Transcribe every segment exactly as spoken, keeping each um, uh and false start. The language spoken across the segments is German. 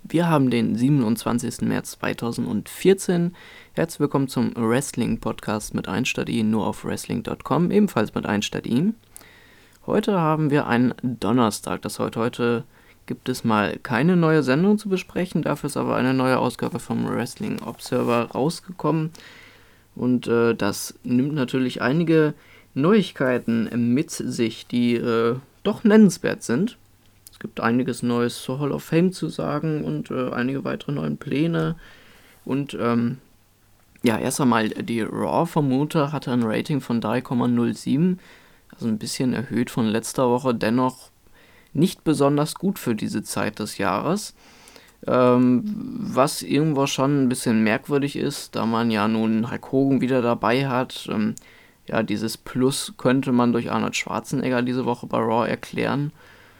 Wir haben den siebenundzwanzigsten März zweitausendvierzehn. Herzlich willkommen zum Wrestling-Podcast mit eins statt i, nur auf wrestling punkt com, ebenfalls mit eins statt i. Heute haben wir einen Donnerstag. Das heute, heute gibt es mal keine neue Sendung zu besprechen, dafür ist aber eine neue Ausgabe vom Wrestling Observer rausgekommen. Und äh, das nimmt natürlich einige Neuigkeiten mit sich, die äh, doch nennenswert sind. Es gibt einiges Neues zur Hall of Fame zu sagen und äh, einige weitere neue Pläne. Und ähm, ja, erst einmal die Raw vom Montag hatte ein Rating von drei Komma null sieben, also ein bisschen erhöht von letzter Woche, dennoch nicht besonders gut für diese Zeit des Jahres. Ähm, was irgendwo schon ein bisschen merkwürdig ist, da man ja nun Hulk Hogan wieder dabei hat. Ähm, ja, dieses Plus könnte man durch Arnold Schwarzenegger diese Woche bei Raw erklären.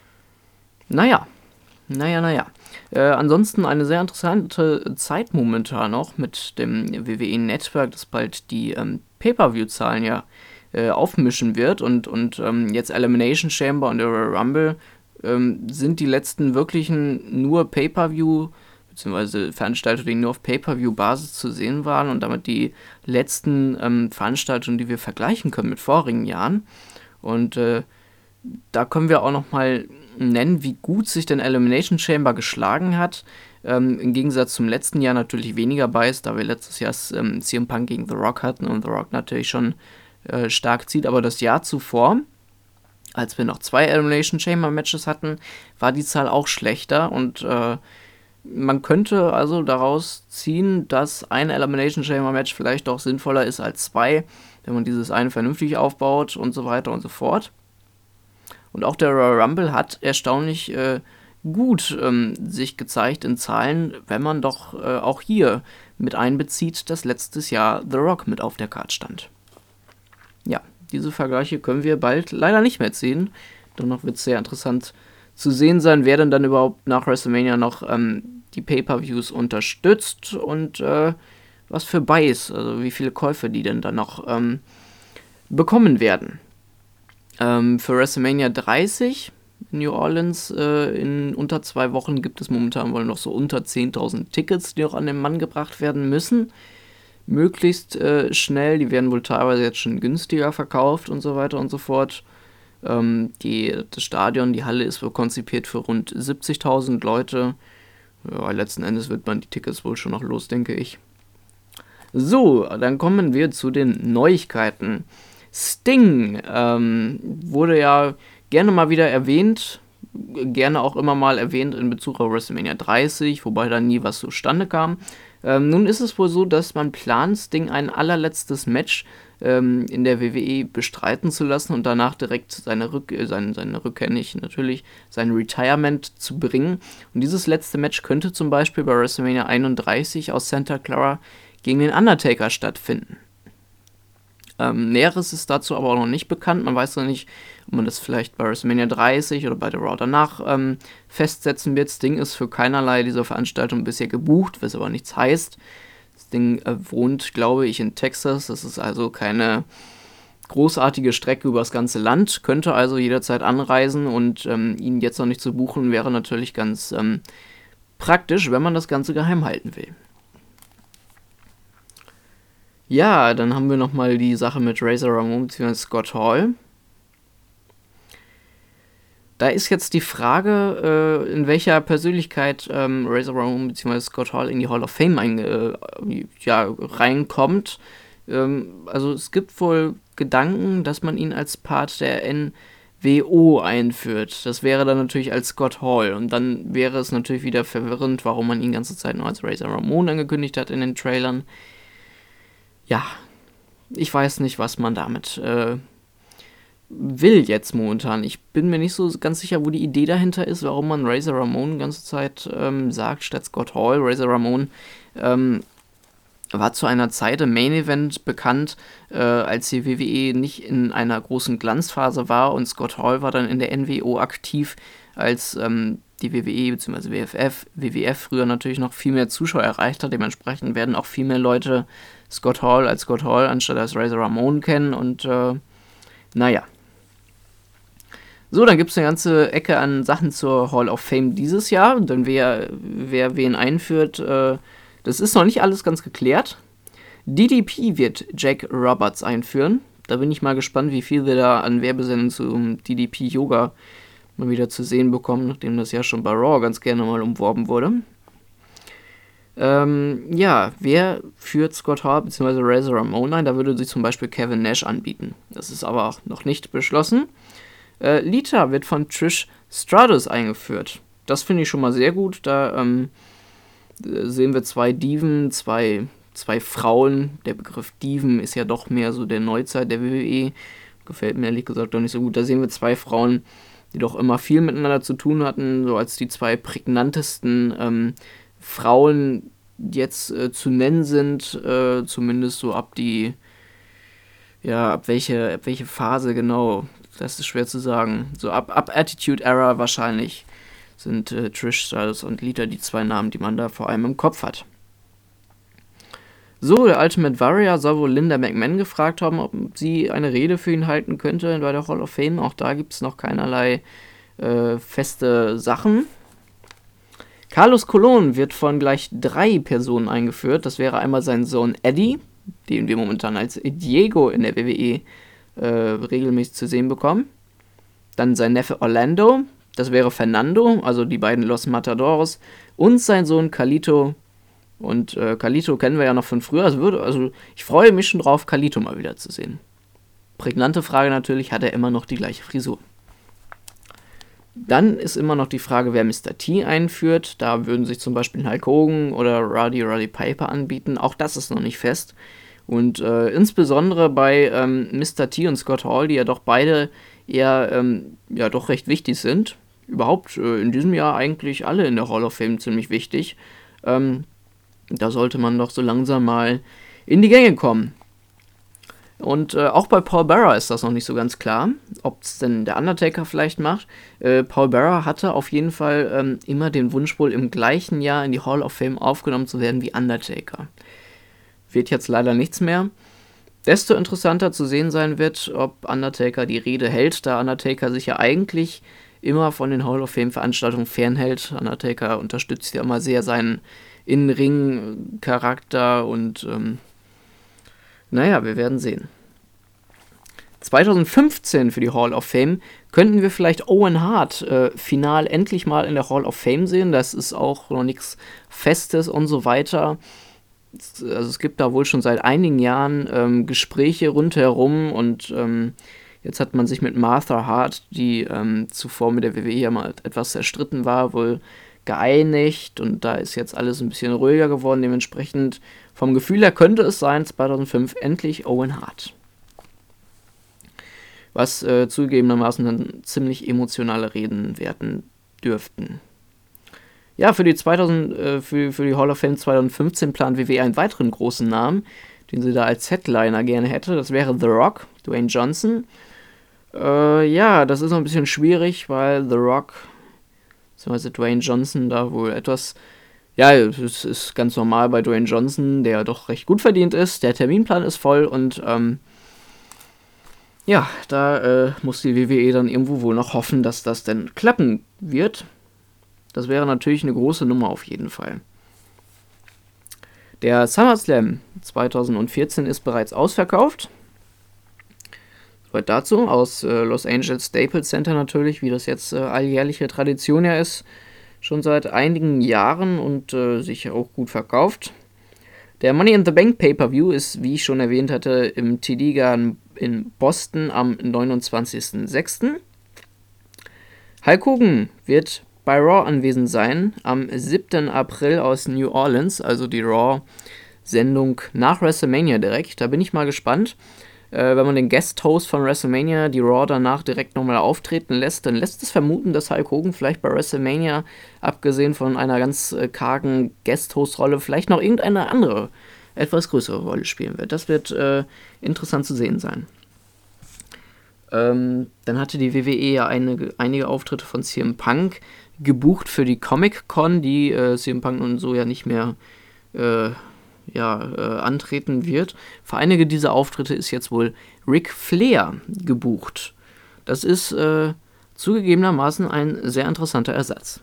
Naja, naja, naja. Äh, ansonsten eine sehr interessante Zeit momentan noch mit dem W W E-Network, das bald die ähm, Pay-Per-View-Zahlen ja äh, aufmischen wird. Und, und ähm, jetzt Elimination Chamber und der Royal Rumble ähm, sind die letzten wirklichen nur Pay-Per-View, beziehungsweise Veranstaltungen, die nur auf Pay-Per-View-Basis zu sehen waren und damit die letzten ähm, Veranstaltungen, die wir vergleichen können mit vorigen Jahren. Und äh, da können wir auch nochmal nennen, wie gut sich denn Elimination Chamber geschlagen hat. Ähm, Im Gegensatz zum letzten Jahr natürlich weniger Bias, da wir letztes Jahr ähm, C M Punk gegen The Rock hatten und The Rock natürlich schon äh, stark zieht. Aber das Jahr zuvor, als wir noch zwei Elimination Chamber Matches hatten, war die Zahl auch schlechter. Und äh, man könnte also daraus ziehen, dass ein Elimination Chamber Match vielleicht doch sinnvoller ist als zwei, wenn man dieses eine vernünftig aufbaut und so weiter und so fort. Und auch der Royal Rumble hat erstaunlich äh, gut ähm, sich gezeigt in Zahlen, wenn man doch äh, auch hier mit einbezieht, dass letztes Jahr The Rock mit auf der Card stand. Ja, diese Vergleiche können wir bald leider nicht mehr ziehen. Dennoch wird es sehr interessant zu sehen sein, wer denn dann überhaupt nach WrestleMania noch ähm, die Pay-Per-Views unterstützt und äh, was für Buys, also wie viele Käufe die denn dann noch ähm, bekommen werden. Ähm, für WrestleMania dreißig in New Orleans äh, in unter zwei Wochen gibt es momentan wohl noch so unter zehntausend Tickets, die noch an den Mann gebracht werden müssen. Möglichst äh, schnell, die werden wohl teilweise jetzt schon günstiger verkauft und so weiter und so fort. Ähm, die, das Stadion, die Halle ist wohl konzipiert für rund siebzigtausend Leute. Ja, letzten Endes wird man die Tickets wohl schon noch los, denke ich. So, dann kommen wir zu den Neuigkeiten. Sting ähm, wurde ja gerne mal wieder erwähnt, gerne auch immer mal erwähnt in Bezug auf WrestleMania dreißig, wobei da nie was zustande kam. Ähm, nun ist es wohl so, dass man plant, Sting ein allerletztes Match ähm, in der W W E bestreiten zu lassen und danach direkt seine, Rück äh, seine, seine Rückkehr nicht, natürlich sein Retirement zu bringen. Und dieses letzte Match könnte zum Beispiel bei WrestleMania einunddreißig aus Santa Clara gegen den Undertaker stattfinden. Ähm, Näheres ist dazu aber auch noch nicht bekannt. Man weiß noch nicht, ob man das vielleicht bei WrestleMania dreißig oder bei der Raw danach ähm, festsetzen wird. Sting ist für keinerlei dieser Veranstaltung bisher gebucht, was aber nichts heißt. Sting äh, wohnt, glaube ich, in Texas. Das ist also keine großartige Strecke über das ganze Land. Könnte also jederzeit anreisen und ähm, ihn jetzt noch nicht zu buchen, wäre natürlich ganz ähm, praktisch, wenn man das Ganze geheim halten will. Ja, dann haben wir nochmal die Sache mit Razor Ramon bzw. Scott Hall. Da ist jetzt die Frage, äh, in welcher Persönlichkeit ähm, Razor Ramon bzw. Scott Hall in die Hall of Fame ein, äh, ja, reinkommt. Ähm, also es gibt wohl Gedanken, dass man ihn als Part der N W O einführt. Das wäre dann natürlich als Scott Hall. Und dann wäre es natürlich wieder verwirrend, warum man ihn die ganze Zeit nur als Razor Ramon angekündigt hat in den Trailern. Ja, ich weiß nicht, was man damit äh, will jetzt momentan. Ich bin mir nicht so ganz sicher, wo die Idee dahinter ist, warum man Razor Ramon die ganze Zeit ähm, sagt, statt Scott Hall. Razor Ramon ähm, war zu einer Zeit im Main Event bekannt, äh, als die W W E nicht in einer großen Glanzphase war und Scott Hall war dann in der N W O aktiv, als ähm, die W W E bzw. W F F, W W F früher natürlich noch viel mehr Zuschauer erreicht hat. Dementsprechend werden auch viel mehr Leute Scott Hall als Scott Hall anstatt als Razor Ramon kennen und äh, naja. So, dann gibt es eine ganze Ecke an Sachen zur Hall of Fame dieses Jahr. Denn wer, wer wen einführt, äh, das ist noch nicht alles ganz geklärt. D D P wird Jake Roberts einführen. Da bin ich mal gespannt, wie viel wir da an Werbesendungen zum D D P Yoga mal wieder zu sehen bekommen, nachdem das ja schon bei Raw ganz gerne mal umworben wurde. Ähm, ja, wer führt Scott Hall bzw. Razor Ramon ein? Da würde sich zum Beispiel Kevin Nash anbieten. Das ist aber auch noch nicht beschlossen. Äh, Lita wird von Trish Stratus eingeführt. Das finde ich schon mal sehr gut. Da ähm, sehen wir zwei Diven, zwei, zwei Frauen. Der Begriff Diven ist ja doch mehr so der Neuzeit der W W E. Gefällt mir ehrlich gesagt doch nicht so gut. Da sehen wir zwei Frauen, die doch immer viel miteinander zu tun hatten, so als die zwei prägnantesten ähm, Frauen jetzt äh, zu nennen sind, äh, zumindest so ab die, ja, ab welche, ab welche Phase genau, das ist schwer zu sagen. So ab, ab Attitude Era wahrscheinlich sind äh, Trish Stratus und Lita die zwei Namen, die man da vor allem im Kopf hat. So, der Ultimate Warrior soll wohl Linda McMahon gefragt haben, ob sie eine Rede für ihn halten könnte bei der Hall of Fame. Auch da gibt es noch keinerlei äh, feste Sachen. Carlos Colon wird von gleich drei Personen eingeführt. Das wäre einmal sein Sohn Eddie, den wir momentan als Diego in der W W E äh, regelmäßig zu sehen bekommen. Dann sein Neffe Orlando, das wäre Fernando, also die beiden Los Matadores. Und sein Sohn Carlito. Und äh, Carlito kennen wir ja noch von früher. Also, würde, also ich freue mich schon drauf, Carlito mal wieder zu sehen. Prägnante Frage natürlich, hat er immer noch die gleiche Frisur? Dann ist immer noch die Frage, wer Mister T einführt. Da würden sich zum Beispiel Hulk Hogan oder Roddy Roddy Piper anbieten. Auch das ist noch nicht fest. Und äh, insbesondere bei ähm, Mister T und Scott Hall, die ja doch beide eher ähm, ja doch recht wichtig sind. Überhaupt äh, in diesem Jahr eigentlich alle in der Hall of Fame ziemlich wichtig. Ähm, da sollte man doch so langsam mal in die Gänge kommen. Und äh, auch bei Paul Bearer ist das noch nicht so ganz klar, ob es denn der Undertaker vielleicht macht. Äh, Paul Bearer hatte auf jeden Fall ähm, immer den Wunsch, wohl im gleichen Jahr in die Hall of Fame aufgenommen zu werden wie Undertaker. Wird jetzt leider nichts mehr. Desto interessanter zu sehen sein wird, ob Undertaker die Rede hält, da Undertaker sich ja eigentlich immer von den Hall of Fame Veranstaltungen fernhält. Undertaker unterstützt ja immer sehr seinen In-Ring-Charakter und ähm, naja, wir werden sehen. zwanzig fünfzehn für die Hall of Fame könnten wir vielleicht Owen Hart äh, final endlich mal in der Hall of Fame sehen. Das ist auch noch nichts Festes und so weiter. Also es gibt da wohl schon seit einigen Jahren ähm, Gespräche rundherum und ähm, jetzt hat man sich mit Martha Hart, die ähm, zuvor mit der W W E ja mal etwas zerstritten war, wohl geeinigt und da ist jetzt alles ein bisschen ruhiger geworden. Dementsprechend vom Gefühl her könnte es sein, zweitausendfünf endlich Owen Hart. Was äh, zugegebenermaßen dann ziemlich emotionale Reden werden dürften. Ja, für die, zweitausend, äh, für, für die Hall of Fame zwanzig fünfzehn plant W W E einen weiteren großen Namen, den sie da als Headliner gerne hätte. Das wäre The Rock, Dwayne Johnson. Äh, ja, das ist noch ein bisschen schwierig, weil The Rock, beziehungsweise Dwayne Johnson, da wohl etwas... Ja, es ist ganz normal bei Dwayne Johnson, der doch recht gut verdient ist. Der Terminplan ist voll und ähm, ja, da äh, muss die W W E dann irgendwo wohl noch hoffen, dass das denn klappen wird. Das wäre natürlich eine große Nummer auf jeden Fall. Der SummerSlam zwanzig vierzehn ist bereits ausverkauft. Soweit dazu. Aus äh, Los Angeles Staples Center natürlich, wie das jetzt äh, alljährliche Tradition ja ist. Schon seit einigen Jahren und äh, sich auch gut verkauft. Der Money in the Bank Pay-Per-View ist, wie ich schon erwähnt hatte, im T D-Garden in Boston am neunundzwanzigsten sechsten Hulk Hogan wird bei Raw anwesend sein, am siebten April aus New Orleans, also die Raw-Sendung nach WrestleMania direkt. Da bin ich mal gespannt. Äh, wenn man den Guest-Host von WrestleMania, die Raw, danach direkt nochmal auftreten lässt, dann lässt es vermuten, dass Hulk Hogan vielleicht bei WrestleMania, abgesehen von einer ganz äh, kargen Guest-Host-Rolle, vielleicht noch irgendeine andere, etwas größere Rolle spielen wird. Das wird äh, interessant zu sehen sein. Ähm, dann hatte die W W E ja eine, einige Auftritte von C M Punk gebucht für die Comic-Con, die äh, C M Punk nun so ja nicht mehr äh, ja, äh, antreten wird. Für einige dieser Auftritte ist jetzt wohl Ric Flair gebucht. Das ist äh, zugegebenermaßen ein sehr interessanter Ersatz.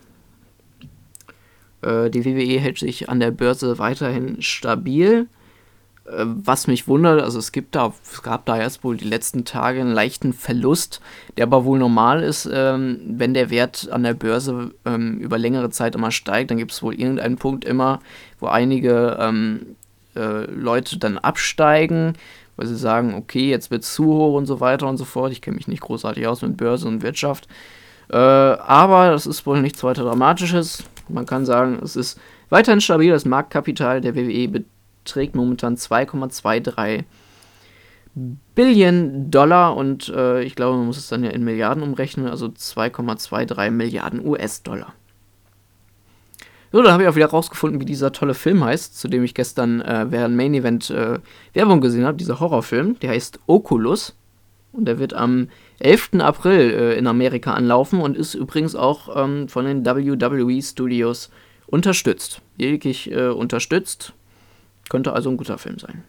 Äh, die W W E hält sich an der Börse weiterhin stabil. Was mich wundert, also es gibt da, es gab da jetzt wohl die letzten Tage einen leichten Verlust, der aber wohl normal ist, ähm, wenn der Wert an der Börse ähm, über längere Zeit immer steigt, dann gibt es wohl irgendeinen Punkt immer, wo einige ähm, äh, Leute dann absteigen, weil sie sagen, okay, jetzt wird es zu hoch und so weiter und so fort. Ich kenne mich nicht großartig aus mit Börse und Wirtschaft, äh, aber das ist wohl nichts weiter Dramatisches. Man kann sagen, es ist weiterhin stabil, das Marktkapital der W W E beträgt trägt momentan zwei Komma dreiundzwanzig Billionen Dollar und äh, ich glaube, man muss es dann ja in Milliarden umrechnen, also zwei Komma dreiundzwanzig Milliarden U S-Dollar. So, dann habe ich auch wieder rausgefunden, wie dieser tolle Film heißt, zu dem ich gestern äh, während Main Event äh, Werbung gesehen habe, dieser Horrorfilm, der heißt Oculus und der wird am elften April äh, in Amerika anlaufen und ist übrigens auch ähm, von den W W E Studios unterstützt, wirklich äh, unterstützt. Könnte also ein guter Film sein.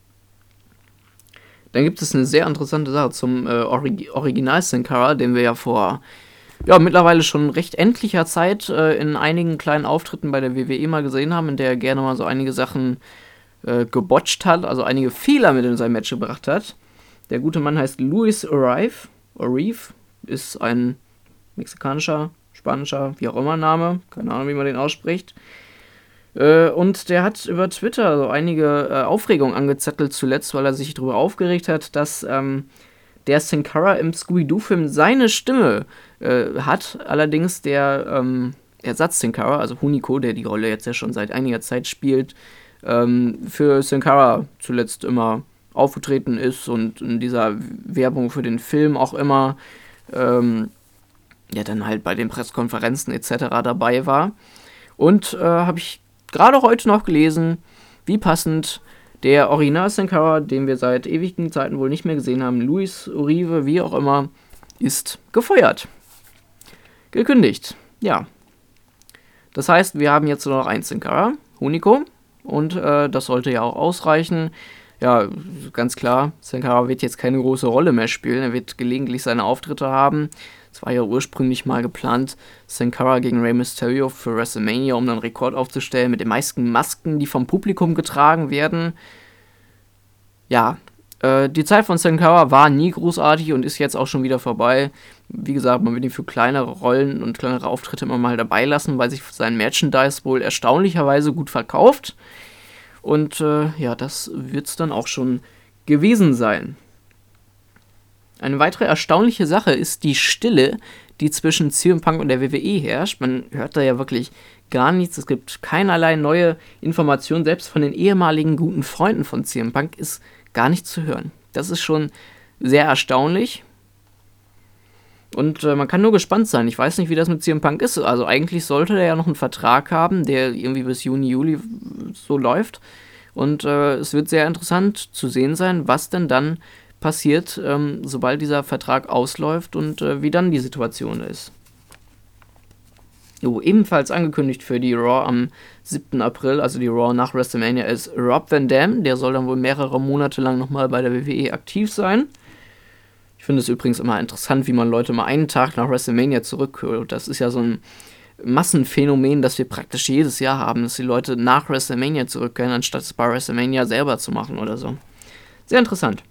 Dann gibt es eine sehr interessante Sache zum äh, Orig- Original Sin Cara, den wir ja vor ja, mittlerweile schon recht endlicher Zeit äh, in einigen kleinen Auftritten bei der W W E mal gesehen haben, in der er gerne mal so einige Sachen äh, gebotcht hat, also einige Fehler mit in sein Match gebracht hat. Der gute Mann heißt Luis Orive, Orive, ist ein mexikanischer, spanischer, wie auch immer Name, keine Ahnung, wie man den ausspricht. Und der hat über Twitter so einige äh, Aufregung angezettelt zuletzt, weil er sich darüber aufgeregt hat, dass ähm, der Sin Cara im Scooby-Doo-Film seine Stimme äh, hat. Allerdings der ähm, Ersatz Sin Cara, also Hunico, der die Rolle jetzt ja schon seit einiger Zeit spielt, ähm, für Sin Cara zuletzt immer aufgetreten ist und in dieser Werbung für den Film auch immer ähm, ja dann halt bei den Pressekonferenzen et cetera dabei war. Und äh, habe ich gerade heute noch gelesen, wie passend der Original Sin Cara, den wir seit ewigen Zeiten wohl nicht mehr gesehen haben, Luis Orive, wie auch immer, ist gefeuert. Gekündigt. Ja. Das heißt, wir haben jetzt nur noch ein Sin Cara, Hunico, und äh, das sollte ja auch ausreichen. Ja, ganz klar, Sin Cara wird jetzt keine große Rolle mehr spielen, er wird gelegentlich seine Auftritte haben. Es war ja ursprünglich mal geplant, Sin Cara gegen Rey Mysterio für WrestleMania, um dann einen Rekord aufzustellen mit den meisten Masken, die vom Publikum getragen werden. Ja, äh, die Zeit von Sin Cara war nie großartig und ist jetzt auch schon wieder vorbei. Wie gesagt, man will ihn für kleinere Rollen und kleinere Auftritte immer mal dabei lassen, weil sich sein Merchandise wohl erstaunlicherweise gut verkauft. Und äh, ja, das wird es dann auch schon gewesen sein. Eine weitere erstaunliche Sache ist die Stille, die zwischen C M Punk und der W W E herrscht. Man hört da ja wirklich gar nichts. Es gibt keinerlei neue Informationen. Selbst von den ehemaligen guten Freunden von C M Punk ist gar nichts zu hören. Das ist schon sehr erstaunlich. Und äh, man kann nur gespannt sein. Ich weiß nicht, wie das mit C M Punk ist. Also eigentlich sollte der ja noch einen Vertrag haben, der irgendwie bis Juni, Juli so läuft. Und äh, es wird sehr interessant zu sehen sein, was denn dann passiert, ähm, sobald dieser Vertrag ausläuft und äh, wie dann die Situation ist. Jo, ebenfalls angekündigt für die Raw am siebten April, also die Raw nach WrestleMania, ist Rob Van Dam. Der soll dann wohl mehrere Monate lang nochmal bei der W W E aktiv sein. Ich finde es übrigens immer interessant, wie man Leute mal einen Tag nach WrestleMania zurückholt. Das ist ja so ein Massenphänomen, das wir praktisch jedes Jahr haben, dass die Leute nach WrestleMania zurückkehren, anstatt es bei WrestleMania selber zu machen oder so. Sehr interessant.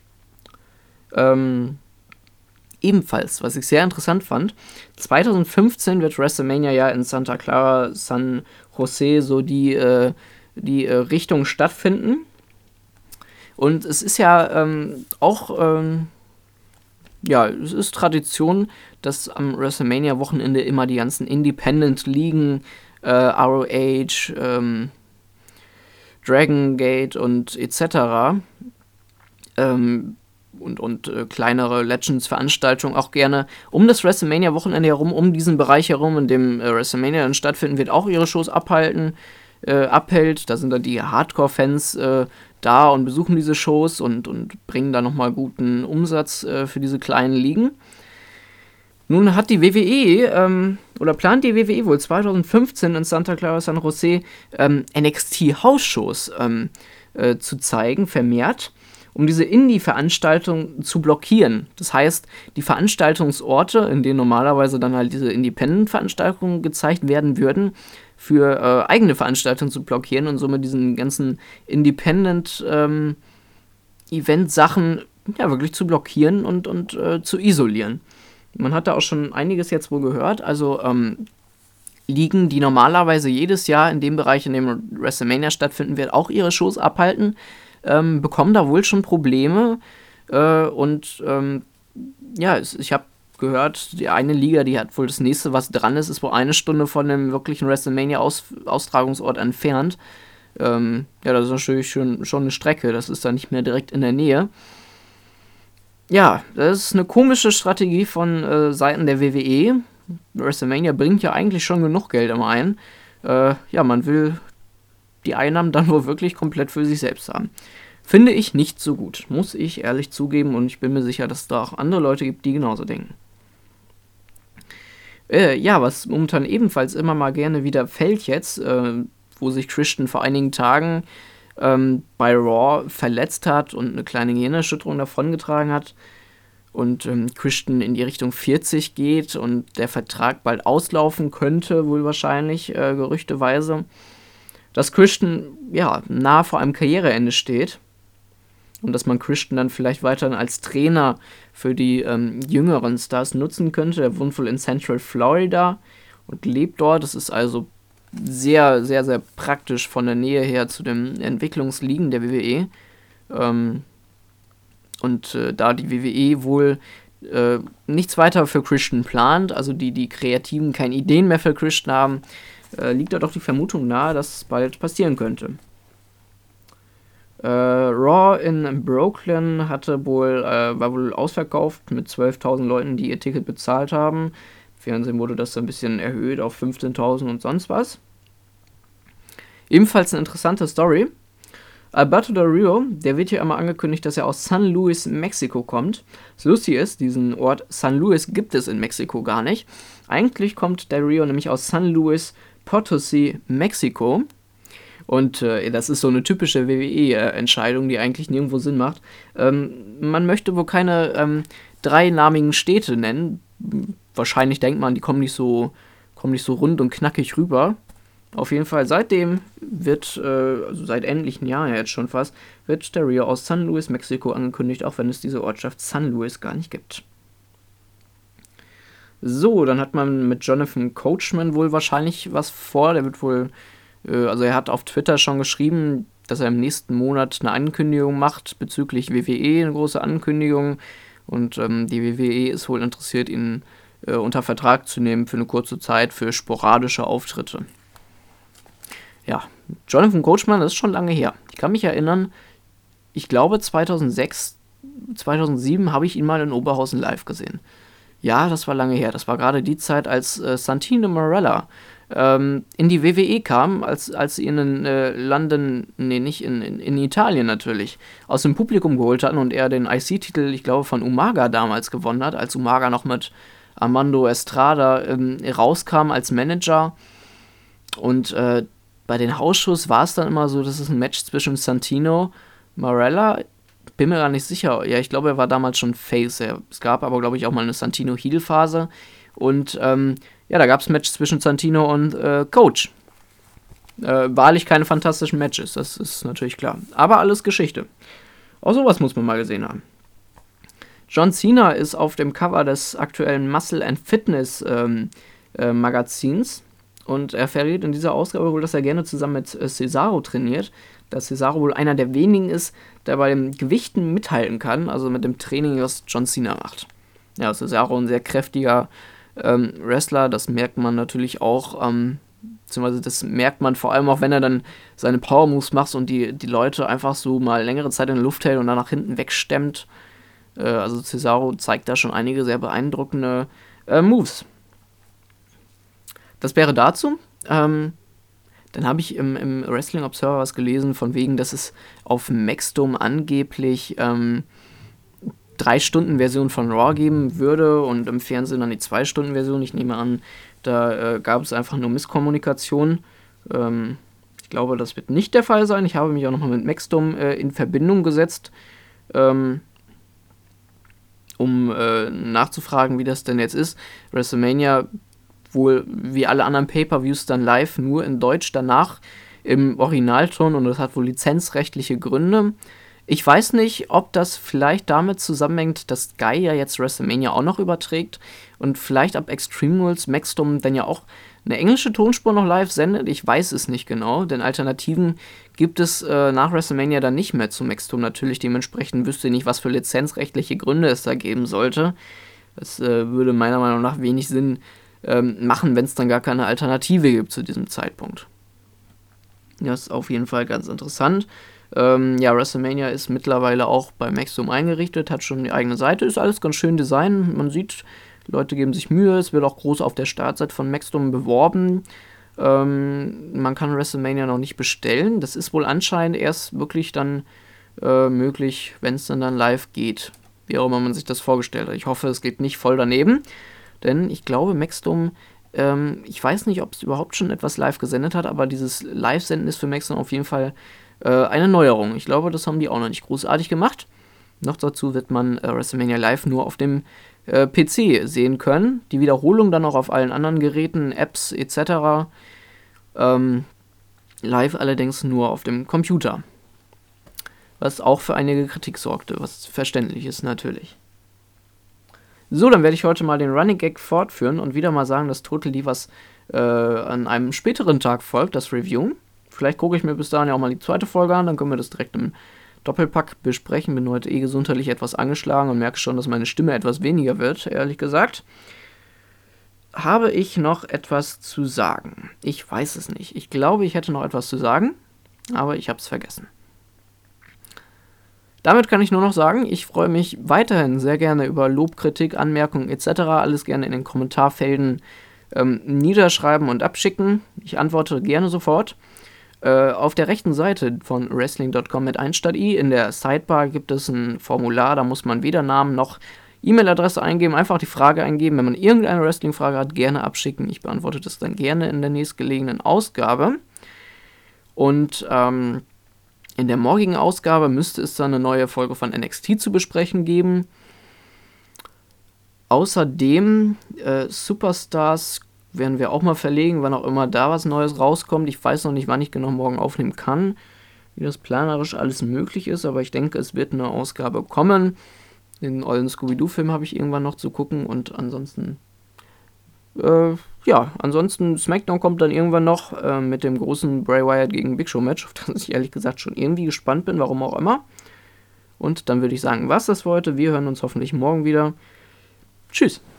Ähm, ebenfalls, was ich sehr interessant fand, zwanzig fünfzehn wird WrestleMania ja in Santa Clara, San Jose, so die, äh, die äh, Richtung stattfinden. Und es ist ja ähm, auch, ähm, ja, es ist Tradition, dass am WrestleMania-Wochenende immer die ganzen Independent-Ligen, äh, R O H, ähm, Dragon Gate und et cetera. Ähm, und, und äh, kleinere Legends-Veranstaltungen auch gerne um das WrestleMania-Wochenende herum, um diesen Bereich herum, in dem äh, WrestleMania dann stattfinden wird, auch ihre Shows abhalten, äh, abhält. Da sind dann die Hardcore-Fans äh, da und besuchen diese Shows und, und bringen da nochmal guten Umsatz äh, für diese kleinen Ligen. Nun hat die W W E, ähm, oder plant die W W E wohl zwanzig fünfzehn in Santa Clara, San Jose, ähm, N X T-House-Shows ähm, äh, zu zeigen, vermehrt. um diese Indie-Veranstaltung zu blockieren. Das heißt, die Veranstaltungsorte, in denen normalerweise dann halt diese Independent-Veranstaltungen gezeigt werden würden, für äh, eigene Veranstaltungen zu blockieren und somit diesen ganzen Independent-Event-Sachen ähm, ja wirklich zu blockieren und, und äh, zu isolieren. Man hat da auch schon einiges jetzt wohl gehört, also ähm, Ligen, die normalerweise jedes Jahr in dem Bereich, in dem WrestleMania stattfinden wird, auch ihre Shows abhalten, ähm, bekommen da wohl schon Probleme. Äh, und ähm, ja, es, ich habe gehört, die eine Liga, die hat wohl das nächste, was dran ist, ist wohl eine Stunde von dem wirklichen WrestleMania-Austragungsort entfernt. Ähm, ja, das ist natürlich schon, schon eine Strecke, das ist da nicht mehr direkt in der Nähe. Ja, das ist eine komische Strategie von äh, Seiten der W W E. WrestleMania bringt ja eigentlich schon genug Geld immer ein. Äh, ja, man will die Einnahmen dann wohl wirklich komplett für sich selbst haben. Finde ich nicht so gut, muss ich ehrlich zugeben, und ich bin mir sicher, dass es da auch andere Leute gibt, die genauso denken. Äh, ja, was momentan ebenfalls immer mal gerne wieder fällt jetzt, äh, wo sich Christian vor einigen Tagen ähm, bei Raw verletzt hat und eine kleine Gehirnerschütterung davongetragen hat und ähm, Christian in die Richtung vierzig geht und der Vertrag bald auslaufen könnte, wohl wahrscheinlich, äh, gerüchteweise, dass Christian ja nahe vor einem Karriereende steht und dass man Christian dann vielleicht weiterhin als Trainer für die ähm, jüngeren Stars nutzen könnte. Er wohnt wohl in Central Florida und lebt dort. Das ist also sehr, sehr, sehr praktisch von der Nähe her zu den Entwicklungsligen der W W E. Ähm, und äh, da die W W E wohl äh, nichts weiter für Christian plant, also die, die Kreativen keine Ideen mehr für Christian haben, äh, liegt da doch die Vermutung nahe, dass es bald passieren könnte. Äh, Raw in Brooklyn hatte wohl, äh, war wohl ausverkauft mit zwölftausend Leuten, die ihr Ticket bezahlt haben. Im Fernsehen wurde das ein bisschen erhöht auf fünfzehntausend und sonst was. Ebenfalls eine interessante Story. Alberto Del Rio, der wird hier immer angekündigt, dass er aus San Luis, Mexiko kommt. Das Lustige ist, diesen Ort San Luis gibt es in Mexiko gar nicht. Eigentlich kommt Del Rio nämlich aus San Luis Potosí, Mexiko. Und äh, das ist so eine typische W W E-Entscheidung, die eigentlich nirgendwo Sinn macht. Ähm, man möchte wohl keine ähm, dreinamigen Städte nennen. Wahrscheinlich denkt man, die kommen nicht so, kommen nicht so rund und knackig rüber. Auf jeden Fall, seitdem wird, äh, also seit endlichen Jahren ja jetzt schon fast, wird Del Rio aus San Luis, Mexiko angekündigt, auch wenn es diese Ortschaft San Luis gar nicht gibt. So, dann hat man mit Jonathan Coachman wohl wahrscheinlich was vor. Der wird wohl, äh, also er hat auf Twitter schon geschrieben, dass er im nächsten Monat eine Ankündigung macht bezüglich W W E, eine große Ankündigung. Und ähm, die W W E ist wohl interessiert, ihn äh, unter Vertrag zu nehmen für eine kurze Zeit für sporadische Auftritte. Ja, Jonathan Coachman, das ist schon lange her. Ich kann mich erinnern, ich glaube zweitausendsechs, zweitausendsieben habe ich ihn mal in Oberhausen live gesehen. Ja, das war lange her. Das war gerade die Zeit, als äh, Santino Marella ähm, in die W W E kam, als, als sie ihn in äh, London, nee, nicht in, in, in Italien natürlich, aus dem Publikum geholt hatten und er den I C-Titel, ich glaube, von Umaga damals gewonnen hat, als Umaga noch mit Armando Estrada ähm, rauskam als Manager. Und äh, bei den Hausshows war es dann immer so, dass es ein Match zwischen Santino, Marella, bin mir gar nicht sicher, ja, ich glaube, er war damals schon Face, es gab aber, glaube ich, auch mal eine Santino-Heel-Phase und ähm, ja, da gab es ein Match zwischen Santino und äh, Coach. Äh, wahrlich keine fantastischen Matches, das ist natürlich klar, aber alles Geschichte. Auch sowas muss man mal gesehen haben. John Cena ist auf dem Cover des aktuellen Muscle and Fitness ähm, äh, Magazins. Und er verrät in dieser Ausgabe wohl, dass er gerne zusammen mit äh, Cesaro trainiert. Da Cesaro wohl einer der wenigen ist, der bei den Gewichten mithalten kann, also mit dem Training, was John Cena macht. Ja, Cesaro ein sehr kräftiger ähm, Wrestler, das merkt man natürlich auch, ähm, beziehungsweise das merkt man vor allem auch, wenn er dann seine Power-Moves macht und die, die Leute einfach so mal längere Zeit in der Luft hält und dann nach hinten wegstemmt. Äh, also Cesaro zeigt da schon einige sehr beeindruckende äh, Moves. Das wäre dazu. Ähm, dann habe ich im, im Wrestling Observer was gelesen, von wegen, dass es auf Maxdome angeblich ähm, drei Stunden Version von Raw geben würde und im Fernsehen dann die zwei Stunden Version. Ich nehme an, da äh, gab es einfach nur Misskommunikation. Ähm, ich glaube, das wird nicht der Fall sein. Ich habe mich auch nochmal mit Maxdome äh, in Verbindung gesetzt. ähm, um äh, nachzufragen, wie das denn jetzt ist. WrestleMania wohl wie alle anderen Pay-Per-Views dann live nur in Deutsch danach im Originalton und das hat wohl lizenzrechtliche Gründe. Ich weiß nicht, ob das vielleicht damit zusammenhängt, dass Sky ja jetzt WrestleMania auch noch überträgt und vielleicht ab Extreme Rules Maxdome dann ja auch eine englische Tonspur noch live sendet. Ich weiß es nicht genau, denn Alternativen gibt es äh, nach WrestleMania dann nicht mehr zu Maxdome natürlich. Dementsprechend wüsste ich nicht, was für lizenzrechtliche Gründe es da geben sollte. Das äh, würde meiner Meinung nach wenig Sinn ähm, machen, wenn es dann gar keine Alternative gibt zu diesem Zeitpunkt. Das ist auf jeden Fall ganz interessant. Ähm, ja, WrestleMania ist mittlerweile auch bei Maxdome eingerichtet, hat schon die eigene Seite, ist alles ganz schön designt. Man sieht, Leute geben sich Mühe, es wird auch groß auf der Startseite von Maxdome beworben. Ähm, man kann WrestleMania noch nicht bestellen. Das ist wohl anscheinend erst wirklich dann äh, möglich, wenn es dann, dann live geht. Wie auch immer man sich das vorgestellt hat. Ich hoffe, es geht nicht voll daneben, denn ich glaube, Maxdome, ähm, ich weiß nicht, ob es überhaupt schon etwas live gesendet hat, aber dieses Live-Senden ist für Maxdome auf jeden Fall äh, eine Neuerung. Ich glaube, das haben die auch noch nicht großartig gemacht. Noch dazu wird man äh, WrestleMania live nur auf dem äh, P C sehen können. Die Wiederholung dann auch auf allen anderen Geräten, Apps et cetera. Ähm, live allerdings nur auf dem Computer. Was auch für einige Kritik sorgte, was verständlich ist natürlich. So, dann werde ich heute mal den Running Gag fortführen und wieder mal sagen, dass Total Divas äh, an einem späteren Tag folgt, das Review. Vielleicht gucke ich mir bis dahin ja auch mal die zweite Folge an, dann können wir das direkt im Doppelpack besprechen. Bin heute eh gesundheitlich etwas angeschlagen und merke schon, dass meine Stimme etwas weniger wird, ehrlich gesagt. Habe ich noch etwas zu sagen? Ich weiß es nicht. Ich glaube, ich hätte noch etwas zu sagen, aber ich habe es vergessen. Damit kann ich nur noch sagen, ich freue mich weiterhin sehr gerne über Lob, Kritik, Anmerkungen et cetera. Alles gerne in den Kommentarfelden ähm, niederschreiben und abschicken. Ich antworte gerne sofort. Äh, auf der rechten Seite von Wrestling Punkt com mit eins statt i in der Sidebar gibt es ein Formular, da muss man weder Namen noch E-Mail-Adresse eingeben, einfach die Frage eingeben. Wenn man irgendeine Wrestling-Frage hat, gerne abschicken. Ich beantworte das dann gerne in der nächstgelegenen Ausgabe. Und ähm, in der morgigen Ausgabe müsste es dann eine neue Folge von N X T zu besprechen geben. Außerdem äh, Superstars werden wir auch mal verlegen, wann auch immer da was Neues rauskommt. Ich weiß noch nicht, wann ich genau morgen aufnehmen kann, wie das planerisch alles möglich ist, aber ich denke, es wird eine Ausgabe kommen. Den ollen Scooby-Doo-Film habe ich irgendwann noch zu gucken und ansonsten, äh, ja, ansonsten SmackDown kommt dann irgendwann noch äh, mit dem großen Bray Wyatt gegen Big Show Match, auf das ich ehrlich gesagt schon irgendwie gespannt bin, warum auch immer. Und dann würde ich sagen, was das für heute. Wir hören uns hoffentlich morgen wieder. Tschüss.